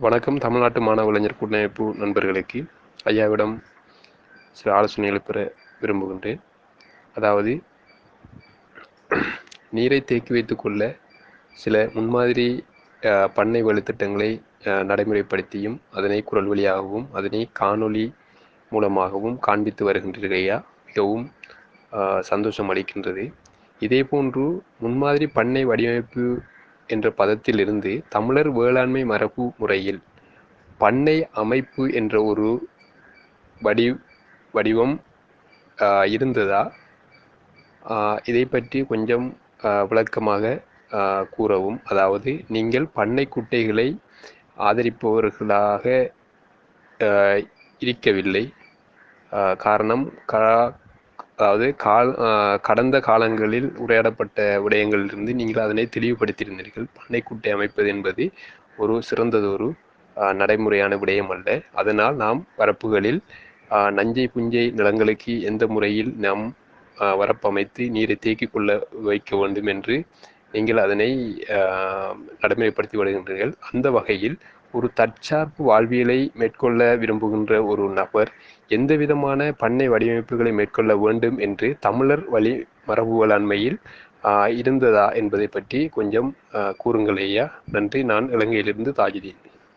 வணக்கம். தமிழ்நாட்டு மாணவ இளைஞர் கூட்டமைப்பு நண்பர்களுக்கு ஐயாவிடம் சில ஆலோசனைகளை பெற விரும்புகின்றேன். அதாவது, நீரை தேக்கி வைத்துக் கொள்ள சில முன்மாதிரி பண்ணை வழித்திட்டங்களை நடைமுறைப்படுத்தியும் அதனை குரல் வழியாகவும் அதனை காணொளி மூலமாகவும் காண்பித்து வருகின்றீர்கள் ஐயா. மிகவும் சந்தோஷம் அளிக்கின்றது. இதேபோன்று முன்மாதிரி பண்ணை வடிவமைப்பு என்ற பதத்திலிருந்து தமிழர் வேளாண்மை மரபு முறையில் பண்ணை அமைப்பு என்ற ஒரு வடிவம் இருந்ததா? இதை பற்றி கொஞ்சம் விளக்கமாக கூறவும். அதாவது, நீங்கள் பண்ணை குட்டைகளை ஆதரிப்பவர்களாக இருக்கவில்லை. காரணம், அதாவது கடந்த காலங்களில் உரையாடப்பட்ட விடயங்களிலிருந்து நீங்கள் அதனை தெளிவுபடுத்தியிருந்தீர்கள். பண்ணைக்குட்டை அமைப்பது என்பது ஒரு சிறந்ததொரு நடைமுறையான விடயம் அல்ல. அதனால் நாம் வரப்புகளில் நஞ்சை புஞ்சை நிலங்களுக்கு எந்த முறையில் நாம் வரப்பமைத்து நீரை தேக்கிக் கொள்ள வைக்க வேண்டும் என்று நீங்கள் அதனை நடைமுறைப்படுத்தி வருகின்றீர்கள். அந்த வகையில் ஒரு தற்சார்பு வாழ்வியலை மேற்கொள்ள விரும்புகின்ற ஒரு நபர் எந்த விதமான பண்ணை வடிவமைப்புகளை மேற்கொள்ள வேண்டும் என்று தமிழர் வழி மரபு வேளாண்மையில் இருந்ததா என்பதை பற்றி கொஞ்சம் கூறுங்கள் ஐயா. நன்றி. நான் இலங்கையிலிருந்து தாஜுதீன்.